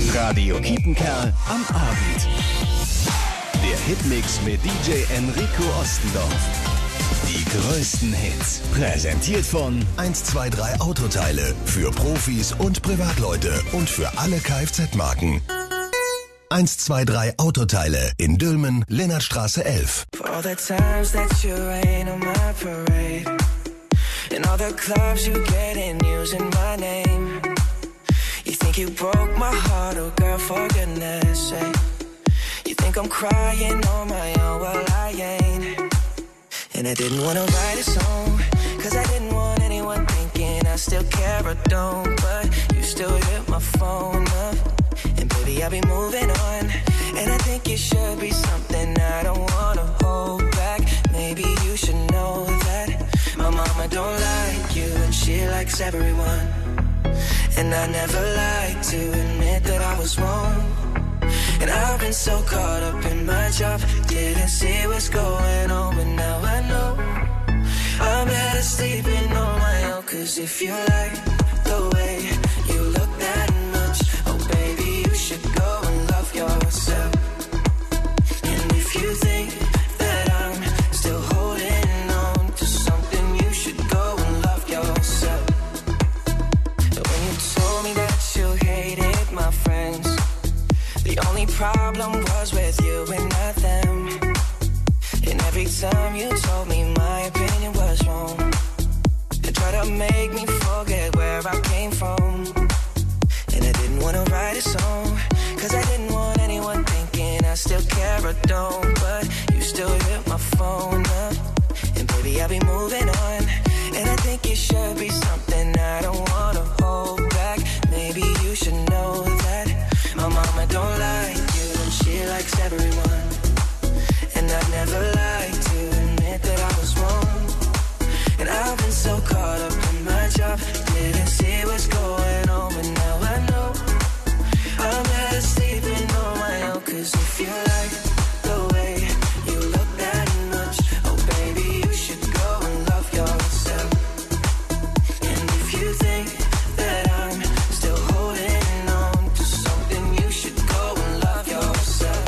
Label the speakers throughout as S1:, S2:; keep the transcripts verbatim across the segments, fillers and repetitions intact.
S1: Radio Kiepenkerl am Abend. Der Hitmix mit D J Enrico Ostendorf. Die größten Hits. Präsentiert von
S2: eins zwei drei Autoteile. Für Profis und Privatleute und für alle Kfz-Marken. eins zwei drei Autoteile in Dülmen, Lennartstraße elf.
S3: For all the times that you rain on my parade. And all the clubs you get in using my name. You think you broke my heart, oh girl, for goodness sake. You think I'm crying on my own, well I ain't. And I didn't wanna write a song, cause I didn't want anyone thinking I still care or don't. But you still hit my phone up, and baby I'll be moving on. And I think it should be something I don't wanna hold back. Maybe you should know that my mama don't like you, and she likes everyone. And I never like to admit that I was wrong. And I've been so caught up in my job, didn't see what's going on, but now I know I'm better sleeping on my own. Cause if you like the way you look that much, oh baby, you should go and love yourself. And if you think that I'm still holding on to something, you should go and love yourself. When you told me that you hated my friends, the only problem was with you and not them. And every time you told me my opinion was wrong, and tried to make me forget where I came from. And I didn't want to write a song, cause I didn't want anyone thinking I still care or don't. But you still hit my phone up, and baby I'll be moving on. And I think it should be something I don't want to hold back. Maybe you should know that my mama don't like you, and she likes everyone. And I never like to admit that I was wrong. And I've been so caught up in my job, didn't see what's going on, but now I know I'm better sleeping on my own. Cause if you like the way you look that much, oh baby, you should go and love yourself. And if you think that I'm still holding on to something, you should go and love yourself.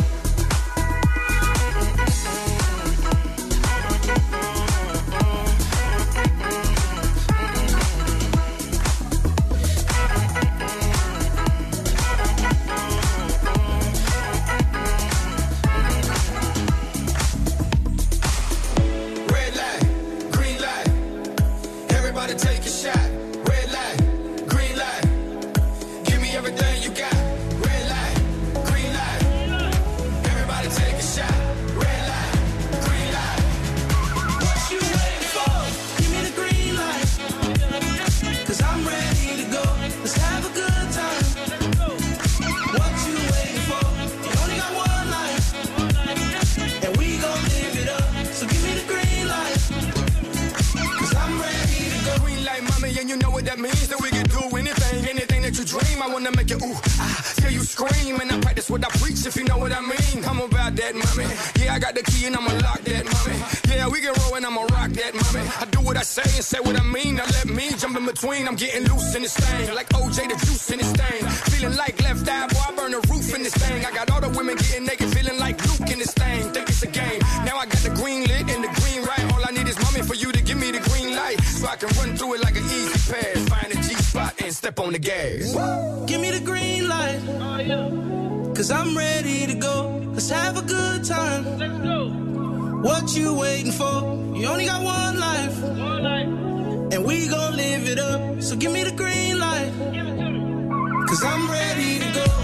S4: Red light, green light, everybody take a shot. Red light, green light, give me everything you got. Red light, green light, everybody take a shot. Red light, green light. What you waiting for? Give me the green light, cause I'm ready to go. Let's have a good time. What you waiting for? You only got one life, and we gon' live it up. So give me the green light, cause I'm ready to go. Green light, mommy, and you know what that means. That we can do anything, anything that you dream. I wanna make it ooh, ah, till you scream. And I practice what I preach, if you know what I mean. I'm about that, mommy. Yeah, I got the key and I'ma lock that, mommy. Yeah, we can roll and I'ma rock that, mommy. I do what I say and say what I mean. Now let me jump in between. I'm getting loose in this thing, like O J the juice in this thing. Feeling like left eye, boy, I burn the roof in this thing. I got all the women getting naked, feeling like Luke in this thing. Think it's a game. Now I got the green lit and the green right. All I need is mommy for you to give me the green light, so I can run through it like an easy pass. Find a G spot and step on the gas. Give me the green light, cause I'm ready to go. Let's have a good time. Let's go. What you waiting for? You only got one life, one life, and we gon' live it up. So give me the green light, give it to me, cause I'm ready to go.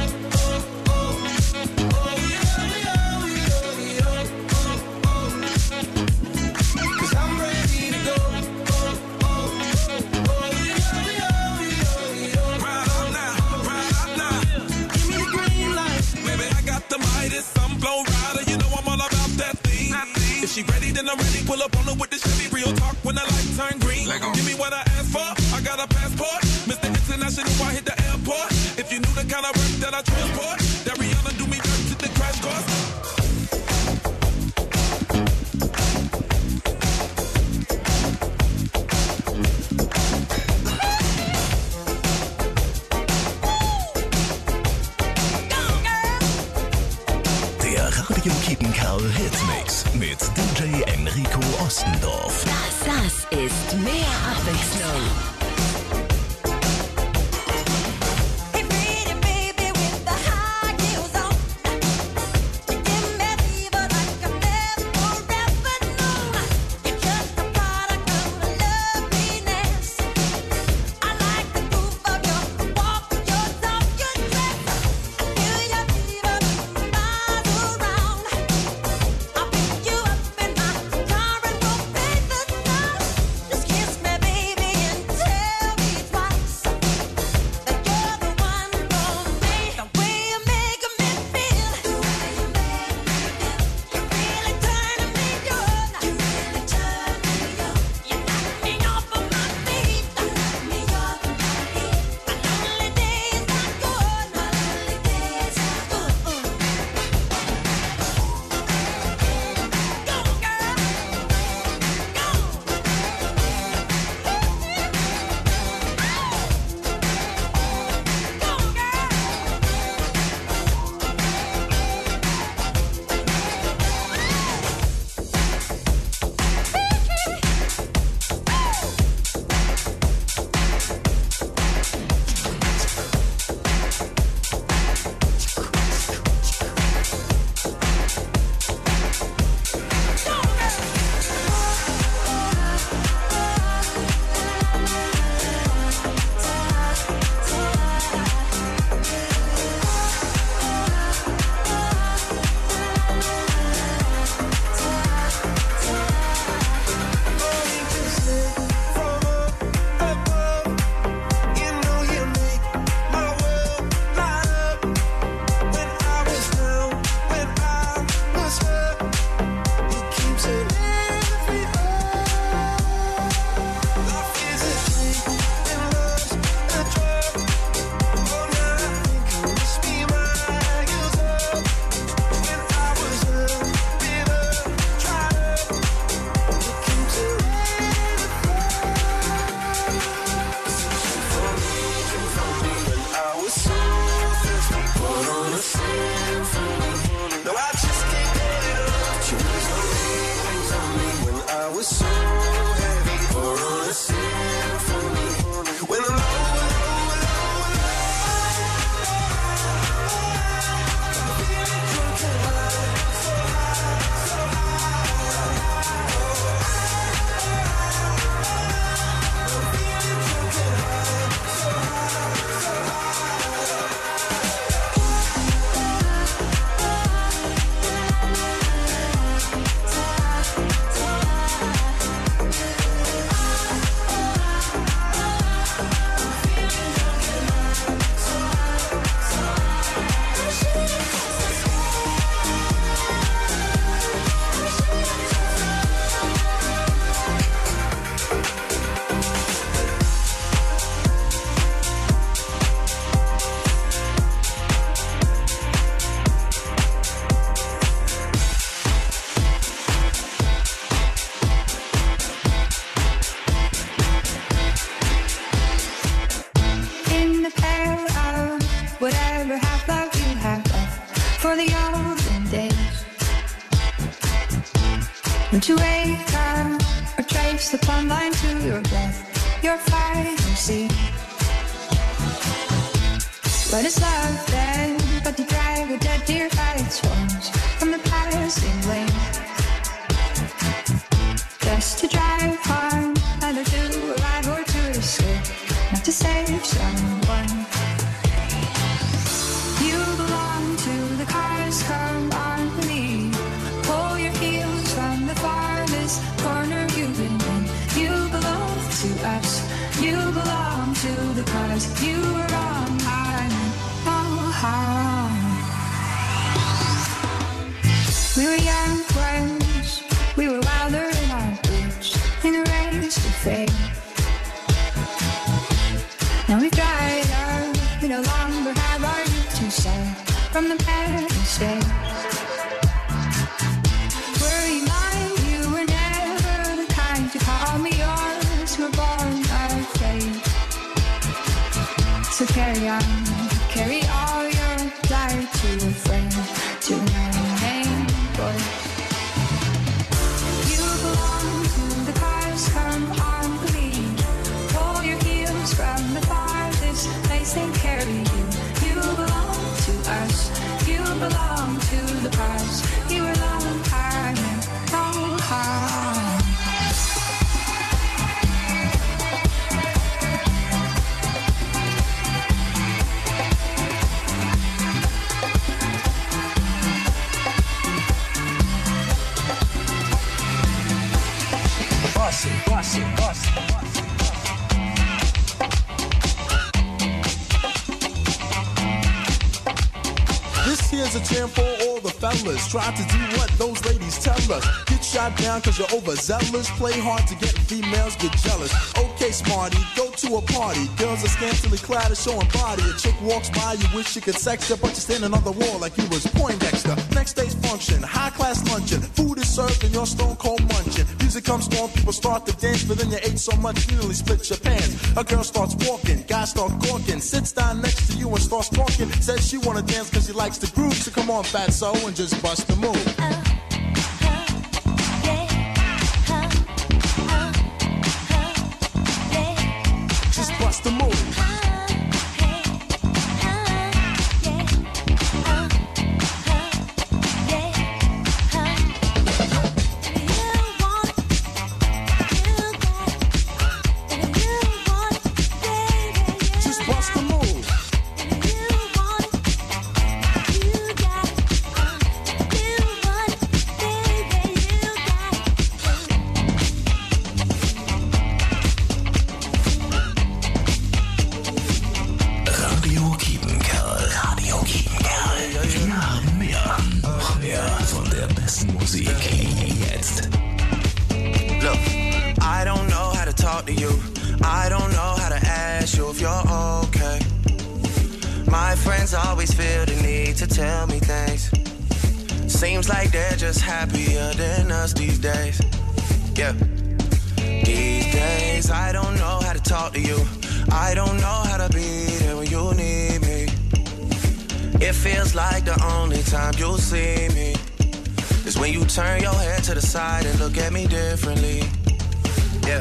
S5: If she ready, then I'm ready. Pull up on her with the Chevy. Real talk when the light turn green. Give me what I asked for. I got a passport. Mister International, I hit the airport. If you knew the kind of work that I transport, that Rihanna do me dirt to the crash course.
S2: Radio Kiepenkerl Hitmix mit D J Enrico Ostendorf.
S6: Das, das ist mehr Abwechslung.
S7: To wake up or trace the plumb line to your breath, your fantasy. What is love then but to drag a dead deer by its horns from the passing lane? Just to drive home, either to arrive or to escape, not to save someone. You belong to the cars, come on with me. Pull your heels from the farthest corner you've been in. You belong to us. You belong to the cause. You were wrong. I'm wrong. We were young ones. We were wilder in our boots, in a race to fame. Now we've dried up. We no longer have our youth to sell from the past days. To call me yours, we're born afraid. So carry on, carry all your life to a friend, to no name.
S8: bust it, bust it, bust it, bust it.
S9: This here's a jam for all the fellas. Try to do what those ladies tell us. Get shot down cause you're overzealous. Play hard to get females, get jealous. Okay, smarty, go to a party. Girls are scantily clad and showing body. A chick walks by, you wish you could sex her, but you're standing on the wall like you was Poindexter. Next day's function, high class luncheon. Food is served and you're stone cold munching. Music comes on, people start to dance, but then you ate so much you nearly split your pants. A girl starts walking, guys start gawking, sits down next to you and starts talking. Says she wanna dance cause she likes the groove, so come on fatso and just bust the move. Just bust the move.
S3: Always feel the need to tell me things. Seems like they're just happier than us these days. Yeah. These days I don't know how to talk to you. I don't know how to be there when you need me. It feels like the only time you'll see me is when you turn your head to the side and look at me differently. Yeah.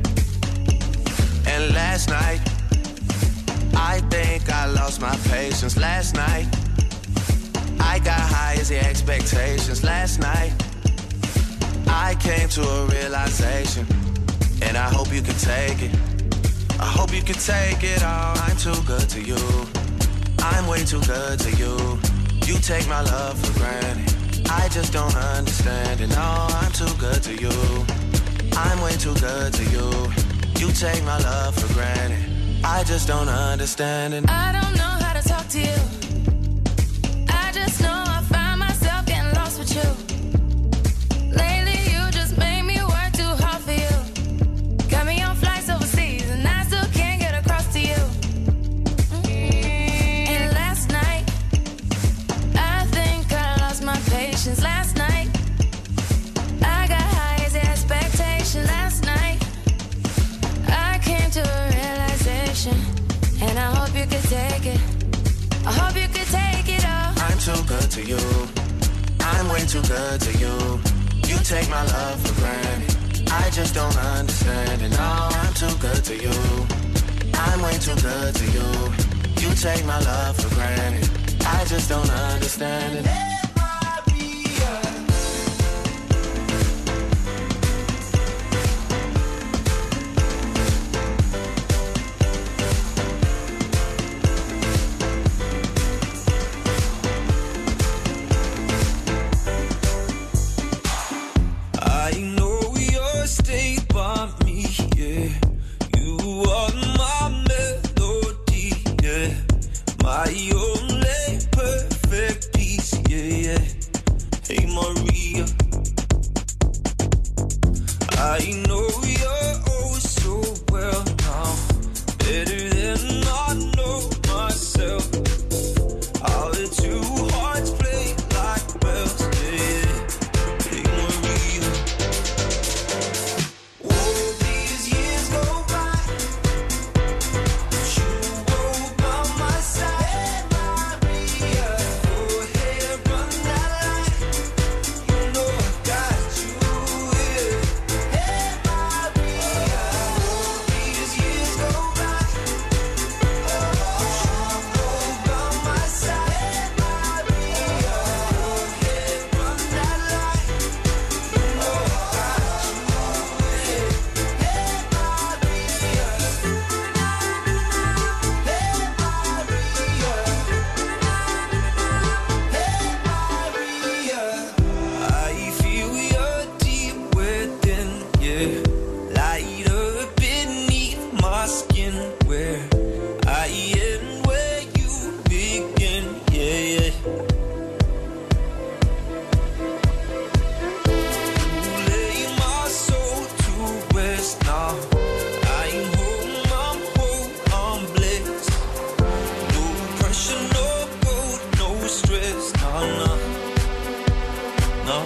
S3: And last night I think I lost my patience last night. I got high as the expectations last night. I came to a realization, and I hope you can take it. I hope you can take it all. I'm too good to you. I'm way too good to you. You take my love for granted. I just don't understand it. No, I'm too good to you. I'm way too good to you. You take my love for granted. I just don't understand it.
S7: I don't know how to talk to you. I just know I find myself getting lost with you. Lately you just made me work too hard for you. Got me on flights overseas and I still can't get across to you. And last night I think I lost my patience. Last night I got high as the expectation. Last night I came to a realization, and I hope you could take it. I hope you could take it all.
S3: I'm too good to you. I'm way too good to you. You take my love for granted. I just don't understand it. No, I'm too good to you. I'm way too good to you. You take my love for granted. I just don't understand it.
S5: My only perfect peace, yeah.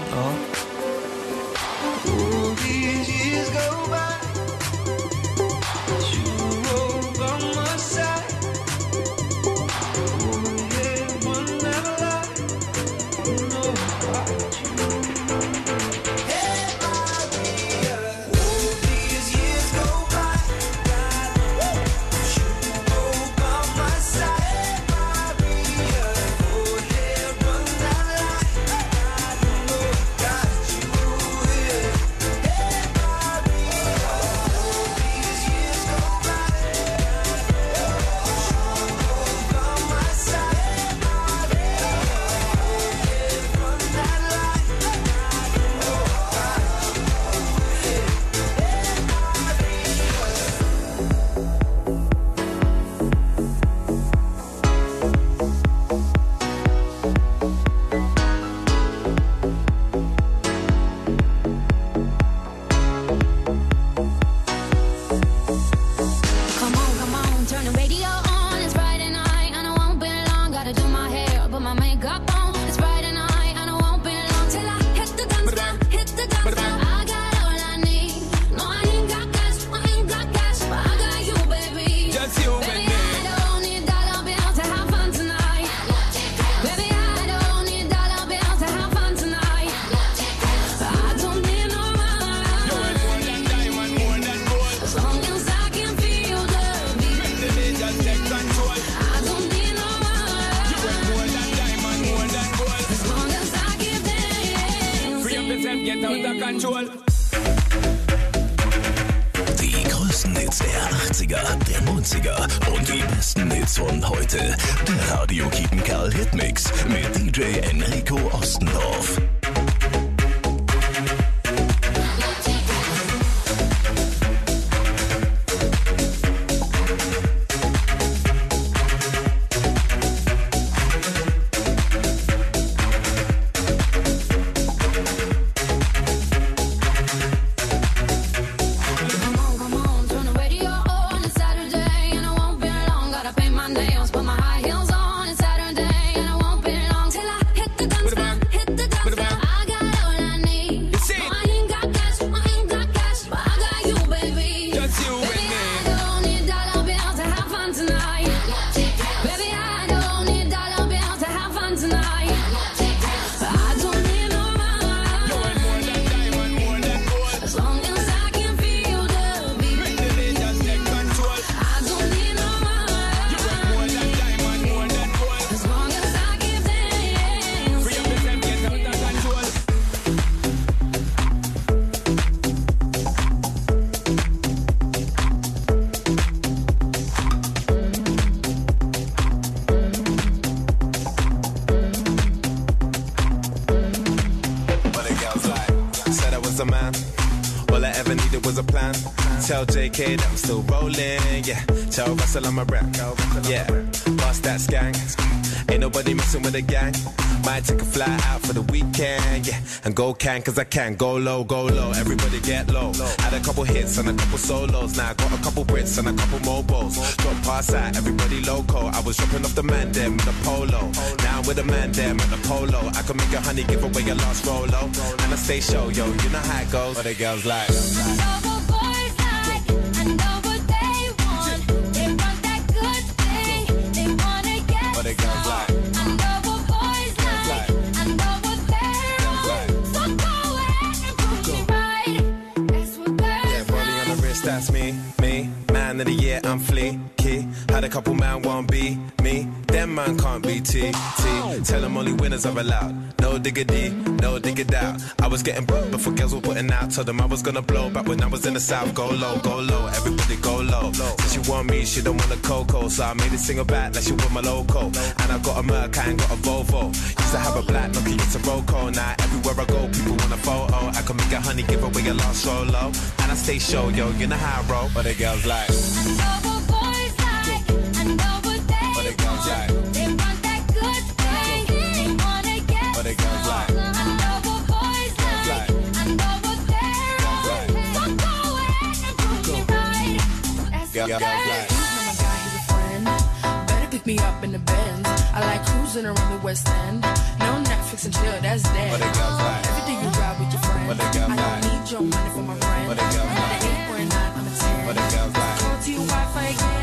S3: All these years go by, you were by my side. Oh yeah, one never lie. No, about you. Hey Maria, all these years go by, you were by my side. Hey Maria, oh yeah, one never lie. No, got you here. Hey Maria, all these years go by, you were by my side. Maria, oh yeah, one never lie. No, got you here.
S10: Come on, come on, turn the radio on. It's Friday night and I won't be long. Gotta do my hair, put my makeup on. It's Friday night and I won't be long till I hit the dance floor, hit the dance floor. I got all I need. No, I ain't got cash, I ain't got cash, but I got you, baby.
S5: Just you and
S10: Baby,
S5: me.
S10: I don't need dollar bills to have fun tonight. Baby, I don't need dollar bills to have fun tonight. I don't need no
S5: You
S10: money.
S5: ain't more than diamond, more than gold.
S10: As long as I can feel the beat.
S5: Make the day just take control.
S10: I don't need no
S5: You ain't
S10: money.
S5: more than diamond, more than gold.
S10: As long as I keep dancing.
S5: Free up yourself, get out of control.
S2: Die größten Hits der achtziger, der neunziger und die besten Hits von heute. Der Radio Kiepenkerl Hitmix mit D J Enrico Ostendorf.
S10: Come on, come on, turn the radio on. It's Saturday and I won't be long. Gotta paint my nails, put my high heels on. It's Saturday and I won't be long till I hit the dance floor, hit the dance floor. I got all I need.
S5: see?
S10: No, I ain't got cash, I ain't got cash, but I got you, baby.
S5: Just you and
S10: Baby,
S5: me.
S10: I don't need dollar bills to have fun tonight. Baby, I don't need dollar bills to have fun tonight. I don't need no
S5: You ain't more
S10: money.
S5: than diamond, more than gold.
S10: As long as I can feel the beat.
S5: Make the day just take control.
S10: I don't need no
S5: You ain't more
S10: money.
S5: than diamond, more than gold.
S10: As long as I keep
S5: Free up
S10: dancing.
S5: yourself, get out of control.
S11: What the girls like? Said I was a man. All I ever needed was a plan. Tell J K that I'm still rolling. Yeah. Tell Russell I'm a rap. Yeah. Bust that skank. Ain't nobody messing with the gang. Might take a fly out for the weekend. Yeah. And go can cause I can. Go low, go low. Everybody get low. Had a couple hits and a couple solos. Now I got a couple Brits and a couple mobiles. Drop pass out, everybody loco. I was dropping off the man them with a polo. Now with the man them at the polo. I can make a honey give away your last rolo. And I stay show, yo, you know how it goes. What the girls like?
S10: I know what boys like, I know what they want. They want that good thing, they wanna get
S11: What the girls
S10: some.
S11: like?
S10: I know what boys like, I know what they're on. So go ahead and prove me right. That's what
S11: Yeah,
S10: girls
S11: rolling on the wrist, that's me, me. Man of the year, I'm fleeky. Had a couple man won't be me. Them man can't be T, T. Tell them only winners are allowed. No diggity, no diggity out. I was getting broke before girls were putting out. Told them I was gonna blow back when I was in the south. Go low, go low, everybody go low. Since she want me, she don't want a cocoa. So I made it single back like she want my loco. And I got a Merc, I ain't got a Volvo. Used to have a black Nokia, it's a Roco. Now everywhere I go, people want a photo. I can make a honey, give away a last solo. And I stay show, yo, you know how I roll. What the girls like?
S10: I know what boys like, I know what they
S11: What the girls
S10: want.
S11: like?
S10: They want that good thing, they wanna get
S11: What the girls
S10: some.
S11: like?
S10: I know what boys like, I know what they're on.
S11: like?
S10: So go ahead and prove me right. That's
S11: Girl-
S10: what
S11: girls
S10: girls
S11: like?
S10: like.
S12: Better pick me up in the Benz. I like cruising cruising around the West End. No Netflix and chill, that's dead.
S11: What it goes like?
S12: Every day you drive with your friend.
S11: What it goes
S12: I don't
S11: like?
S12: need your money for my friend.
S11: What it goes
S12: I'm
S11: like?
S12: at an eight or a nine, I'm a ten.
S11: What it goes like?
S12: Call to your Wi-Fi again.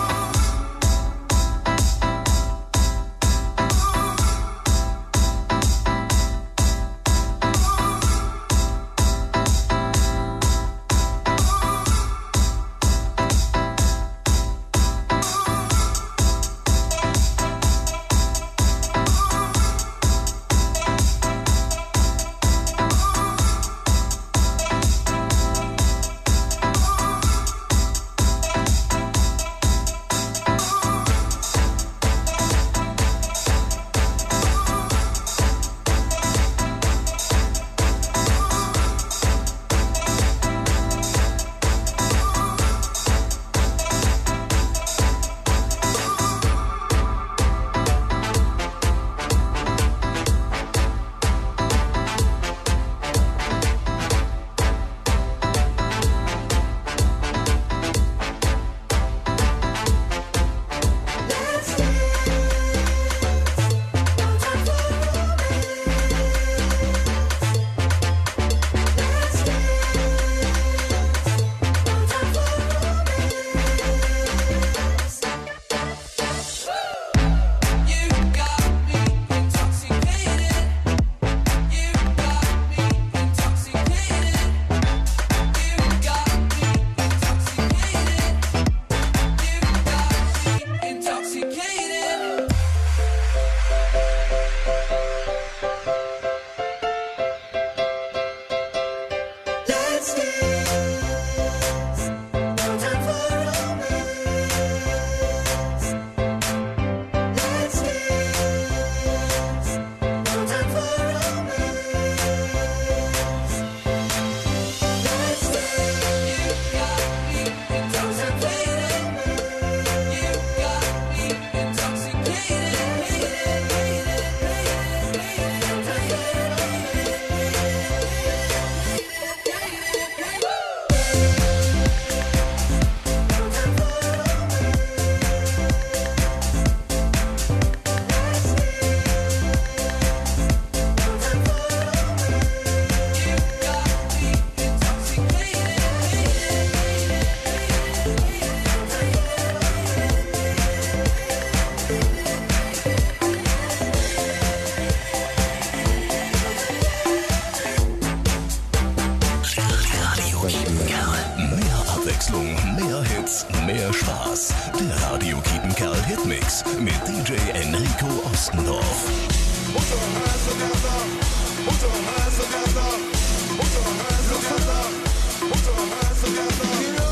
S2: mehr Spaß. Der Radio Kiepenkerl Hitmix mit D J Enrico Ostendorf.
S13: Put your hands together, put your hands together, put your hands together, put your hands together.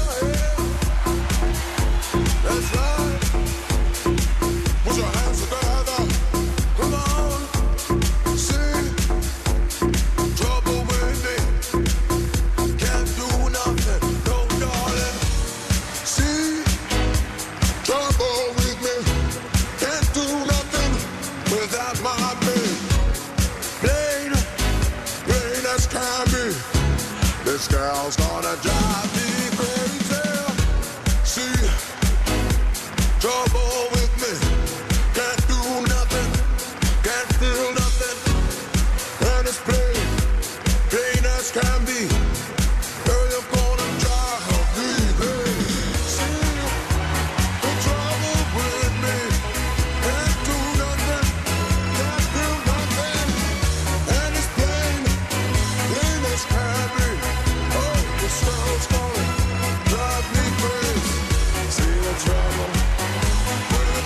S13: That's right. Put your hands together. Come on, sing. Trouble with me, can't do nothing, no darling. See, trouble with me, can't do nothing without my babe. Plain, plain as can be. This girl's gonna drive me crazy. See, trouble with me, can't do nothing, can't feel nothing. And it's plain, plain as can be. Girl, you're gonna drive me crazy. See, the trouble with me, can't do nothing, can't feel nothing. And it's plain, plain as can be. Oh, this girl's gonna drive me crazy. See the trouble with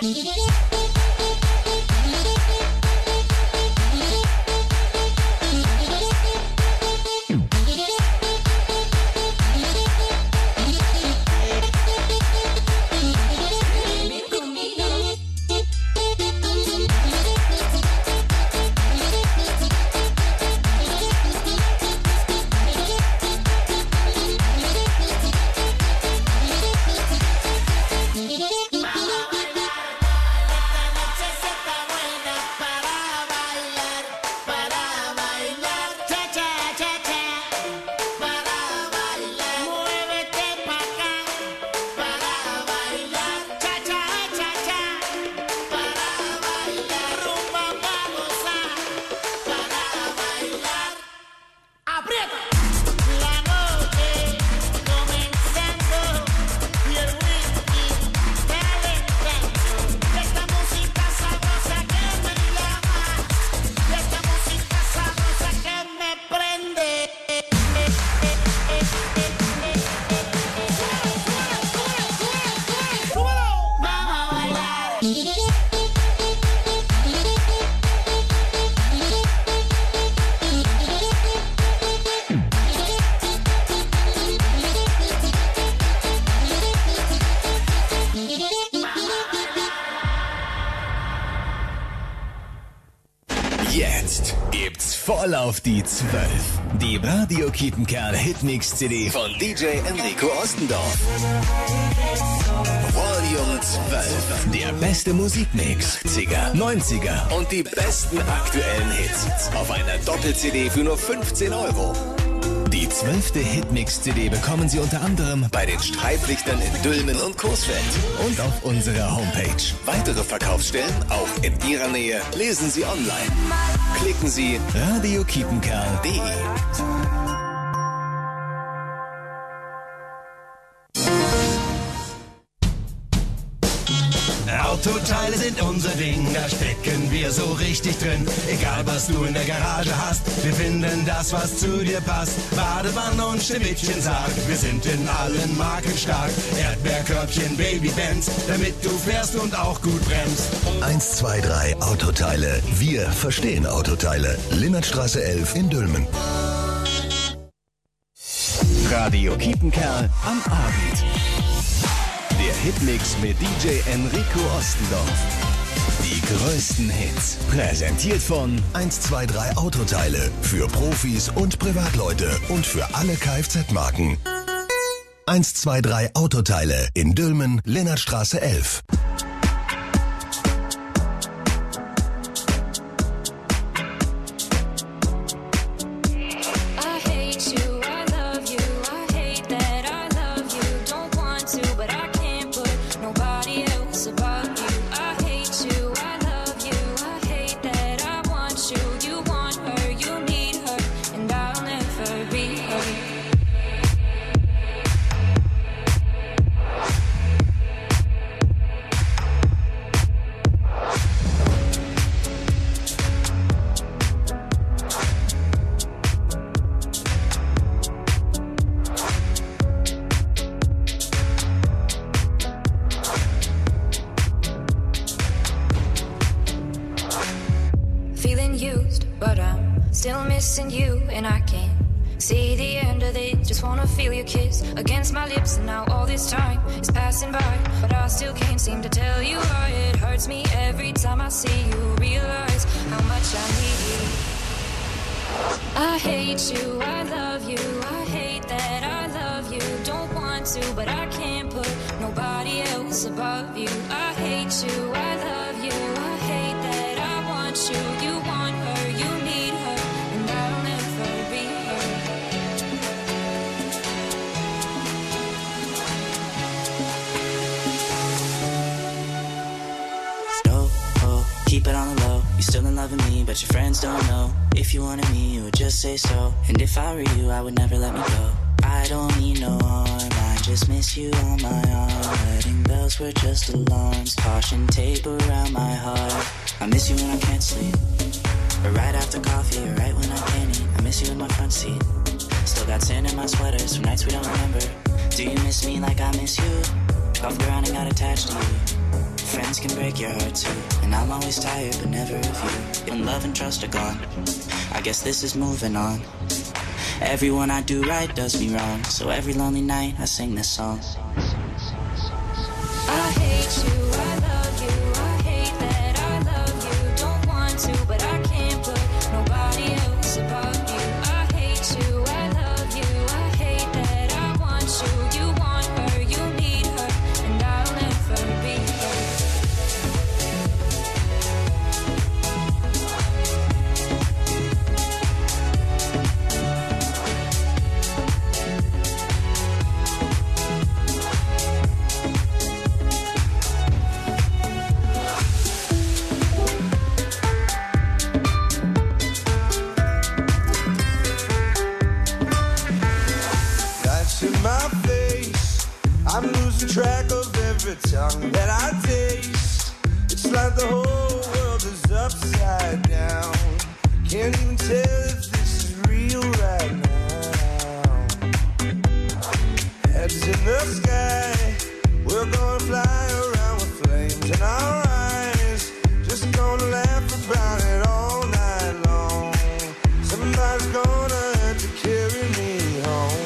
S1: Jetzt gibt's voll auf die zwölf. Die Radio Kiepenkerl Hitmix C D von D J Enrico Ostendorf. Volume zwölf. Der beste Musikmix, achtziger, neunziger und die besten aktuellen Hits. Auf einer Doppel-C D für nur fünfzehn Euro. Die zwölfte Hitmix-C D bekommen Sie unter anderem bei den Streiblichtern in Dülmen und Coesfeld und auf unserer Homepage. Weitere Verkaufsstellen auch in Ihrer Nähe lesen Sie online. Klicken Sie radio kiepenkerl punkt de.
S14: Autoteile sind unser Ding, da stecken wir so richtig drin. Egal was du in der Garage hast, wir finden das, was zu dir passt. Badewanne und Schneewittchensarg, wir sind in allen Marken stark. Erdbeerkörbchen, Babybands, damit du fährst und auch gut bremst.
S2: eins zwei drei Autoteile. Wir verstehen Autoteile. Linnertstraße elf in Dülmen.
S1: Radio Kiepenkerl am Abend. Der Hitmix mit D J Enrico Ostendorf. Die größten Hits. Präsentiert von
S2: eins zwei drei Autoteile. Für Profis und Privatleute und für alle Kfz-Marken. eins zwei drei Autoteile in Dülmen, Linnertstraße elf.
S7: Against my lips and now all this time is passing by, but I still can't seem to tell you why. It hurts me every time I see you, realize how much I need you. I hate you, I love you, I hate that I love you. Don't want to, but I can't put nobody else above you. I hate you, I love you, I hate that I want you. You want her, you need her, and I'll never be her.
S15: Keep it on the low, you still in love with me, but your friends don't know. If you wanted me, you would just say so. And if I were you, I would never let me go. I don't need no harm, I just miss you on my arm. Wedding bells were just alarms, caution tape around my heart. I miss you when I can't sleep, or right after coffee, or right when I can't eat. I miss you in my front seat, still got sand in my sweaters from nights we don't remember. Do you miss me like I miss you? Bumped around and got attached to you. friends can break your heart too. And I'm always tired, but never of you. When love and trust are gone, I guess this is moving on. Everyone I do right does me wrong, so every lonely night I sing this song.
S10: I hate you, I love you, I hate that I love you. Don't want to, but I can't put nobody else above you. I hate you, I love you, I hate that I want you. You want her, you need her, and I'll never be her.
S16: I'm losing track of every tongue that I taste. It's like the whole world is upside down. Can't even tell if this is real right now. Heads in the sky, we're gonna fly around with flames in our eyes. Just gonna laugh about it all night long. Somebody's gonna have to carry me home.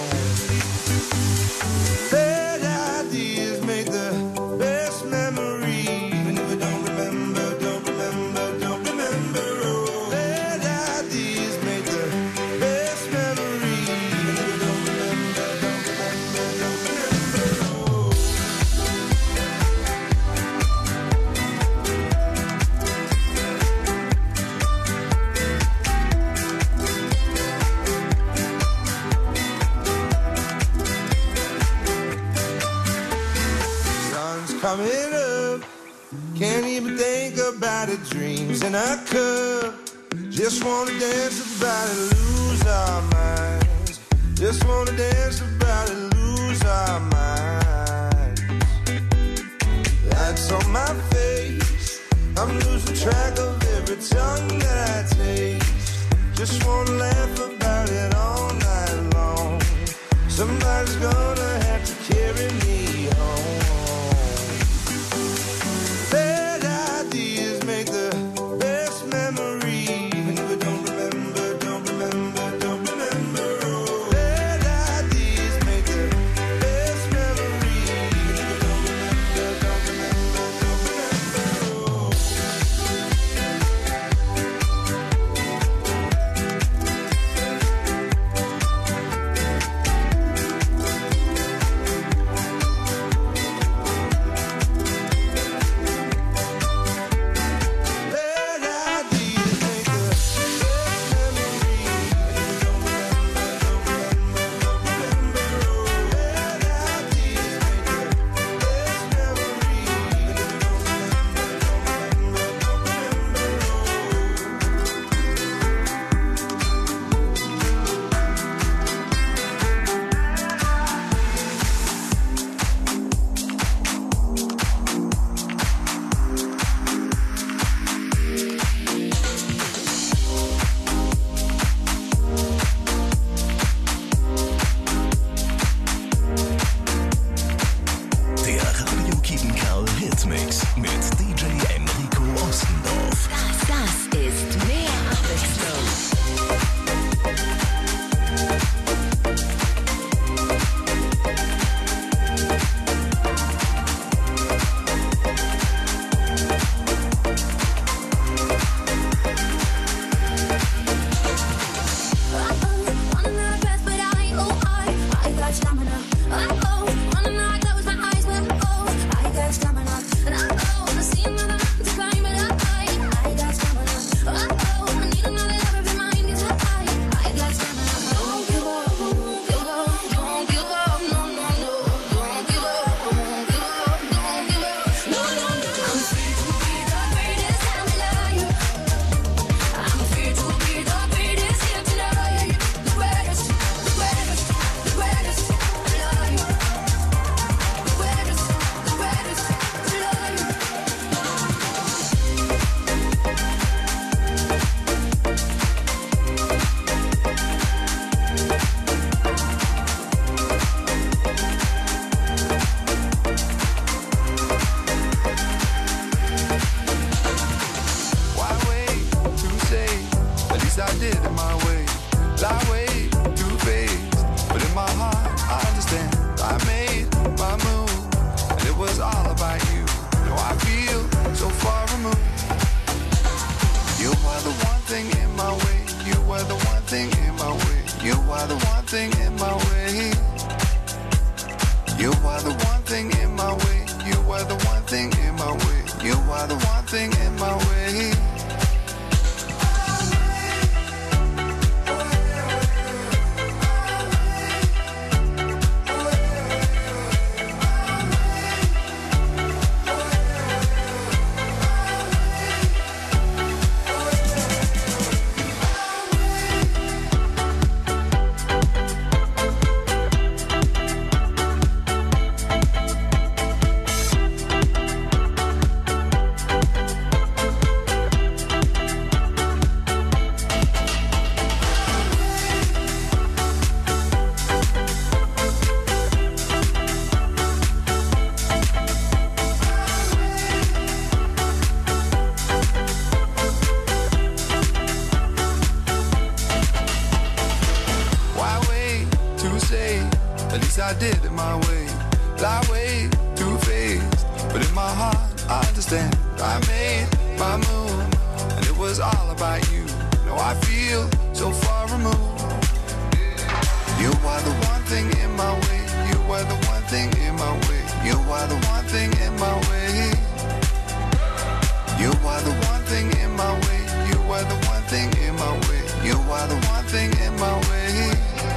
S16: Coming up, can't even think about it. Dreams in a cup, just wanna dance about it, lose our minds. Just wanna dance about it, lose our minds. That's on my face, I'm losing track of every tongue that I taste. Just wanna laugh about it all night long. Somebody's gonna have to carry me home. Bad ideas make the best memories. When you don't remember, don't remember, don't remember. Oh, bad ideas make the best memories. When you don't remember, don't remember, don't remember. Oh.
S10: I need another lover.
S4: I understand. I made my move, and it was all about you. Now I feel so far removed. You are the one thing in my way. You are the one thing in my way. You are the one thing in my way. You are the one thing in my way. You are the one thing in my way. You are the one thing in my way.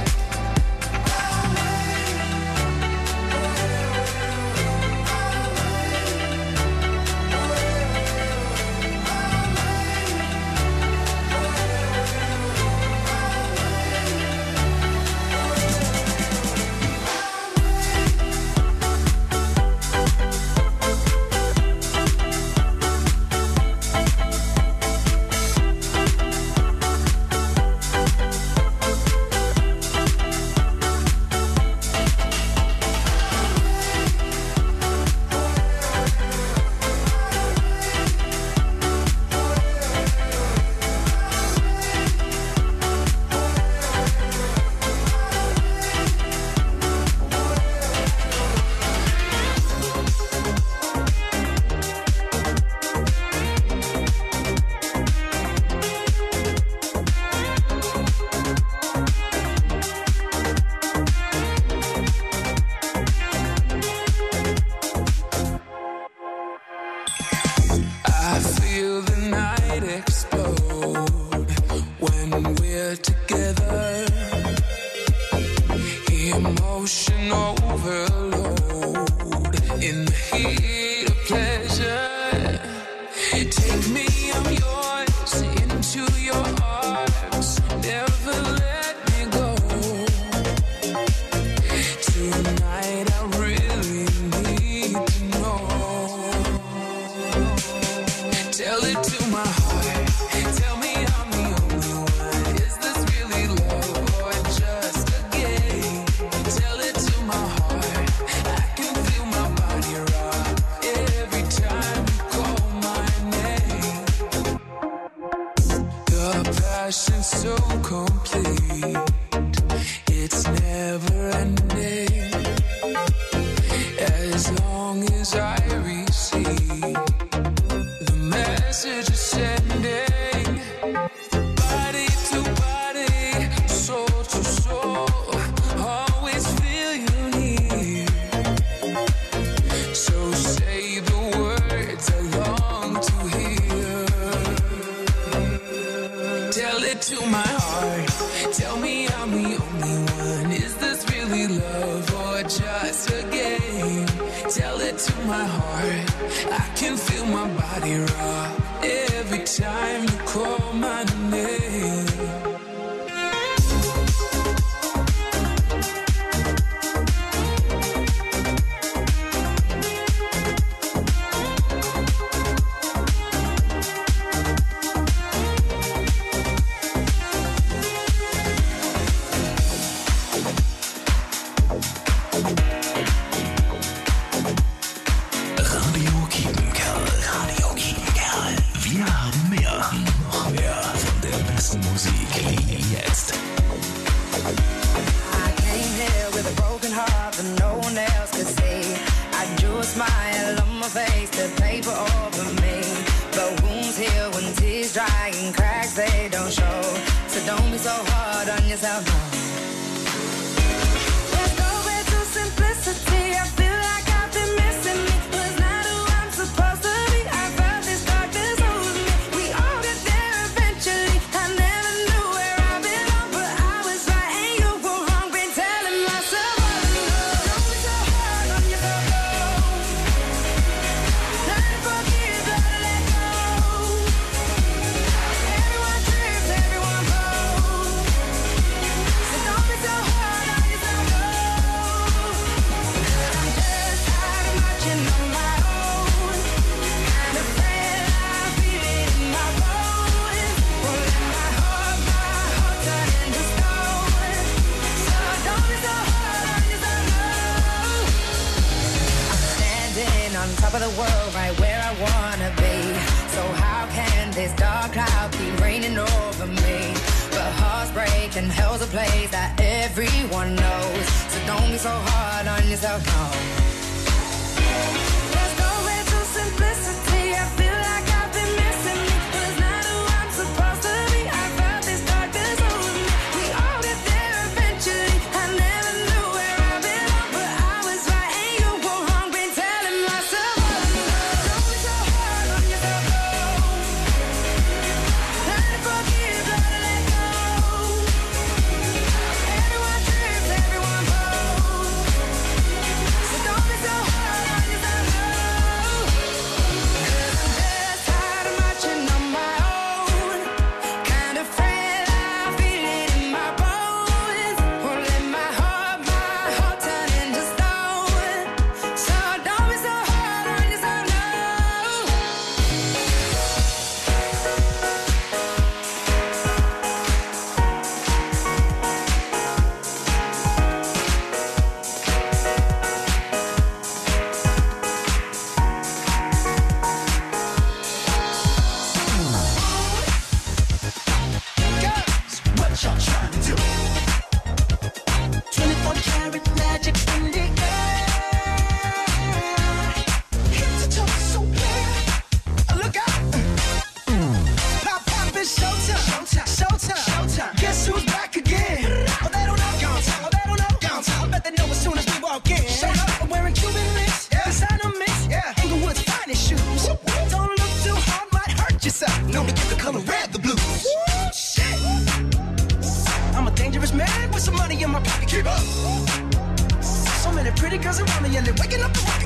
S17: top of the world, right where I wanna be. So how can this dark cloud keep raining over me? But hearts break and hell's a place that everyone knows. So don't be so hard on yourself, no. Let's go into simplicity.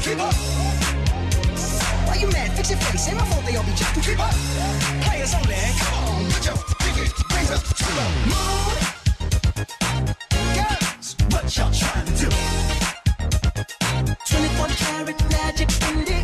S8: Keep up. Why you mad? Fix your face. Ain't my fault they all be jacking. Keep up. Players only. Come on, put your pinky rings up to the moon. Girls, what y'all trying to do? twenty-four karat magic in the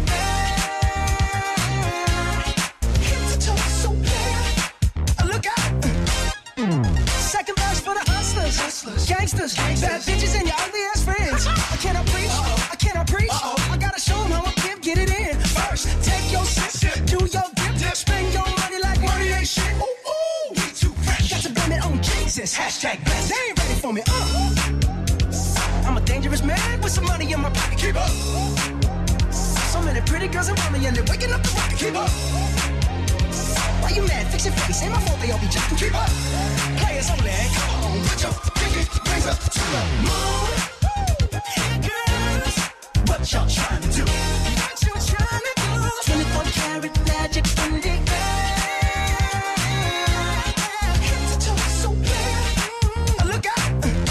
S8: air. Hit the toe so clear. Look out. Second verse for the hustlers, hustlers. Gangsters, gangsters, bad bitches and your ugly ass friends. I cannot preach, I cannot preach. I gotta show them how I give, get it in. First, take your sip, do your dip, dip. Spend your money like money ain't shit. Ooh, ooh, we too fresh. Got to blame it on Jesus. Hashtag blessed. They ain't ready for me. Uh. I'm a dangerous man with some money in my pocket. Keep up. So many pretty girls around me and they're waking up the rocket. Keep up. Why you mad? Fix your face. Ain't my fault they all be jacking. Keep up. Players only. Come on, put your pinky rings up to the moon. Girls, what y'all trying to do? What you trying to do? twenty-four karat magic in the air. Hit the toe so clear. Look out.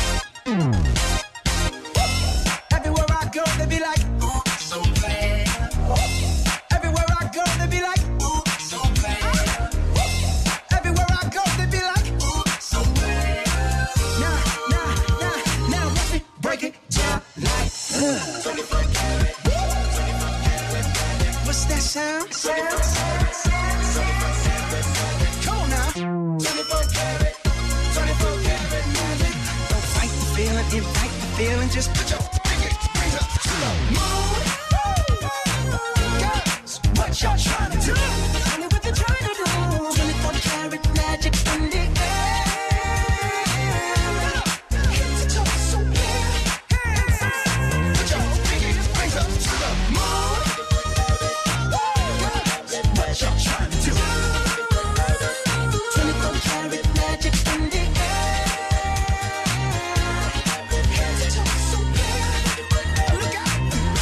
S8: Everywhere I go, they be like, ooh, so bad. Everywhere I go, they be like, ooh, so bad. Everywhere I go, they be like, ooh, so bad. Now, now, now, now, let me break it down like, uh. twenty-four karat. What's that sound? Sound, sound, sound, sound. Come on now. twenty-four karat, twenty-four karat magic. Don't fight the feeling, invite the feeling. Just put your pinky rings up to the moon. Girls, what y'all trying to do? Tell me what you're trying to do. twenty-four karat magic in the air. Hit the toe so clear. Put your pinky rings up to the moon. Girls, what y'all trying to do? twenty-four karat magic in the air. Hit the toe so clear. Look out.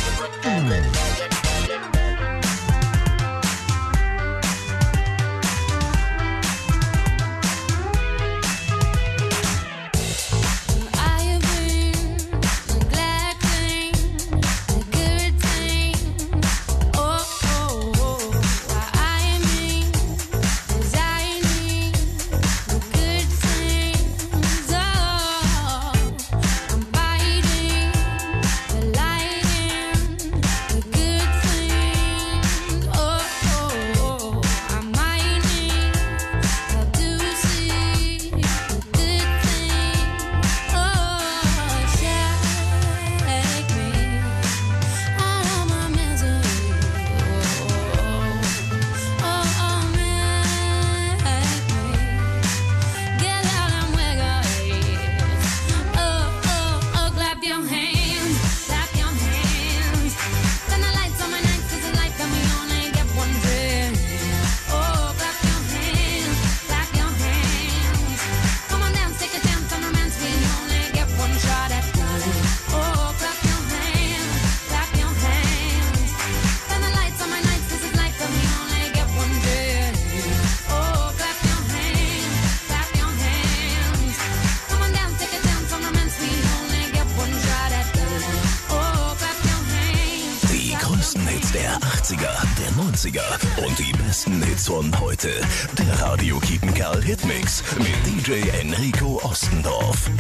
S2: der neunziger und die besten Hits von heute. Der Radio Kiepenkerl Hitmix mit D J Enrico Ostendorf.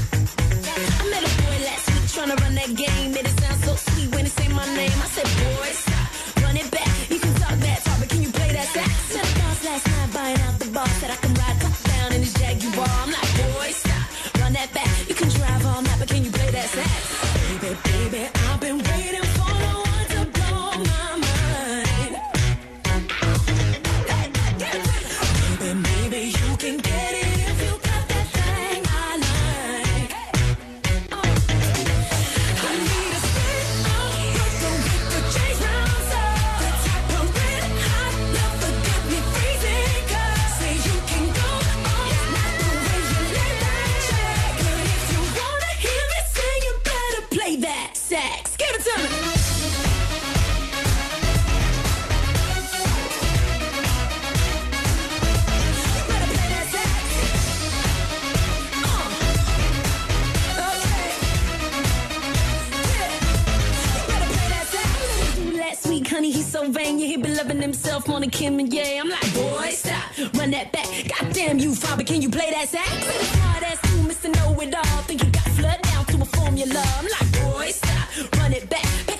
S18: I met a boy last week tryna run that game. Made it sound so sweet when he say my name. I said, boy, stop, run it back. You can talk that talk, but can you play that sax? Met a boss last night buying out the bar. Said I can ride top down in his Jaguar. I'm like, boy, stop, run that back. You can drive all night, but can you play that sax? Baby, baby, I've been waiting for the one to blow my mind. Baby, maybe you can get it if you got that thing I like. I need a stick, I'll work the sweet, honey, he's so vain. Yeah, he been loving himself on a Kim and yeah. I'm like, boy, stop, run that back. Goddamn you, father, can you play that sax? Smart ass you, Mister Know It All. Think you got flood down to a formula. I'm like, boy, stop, run it back.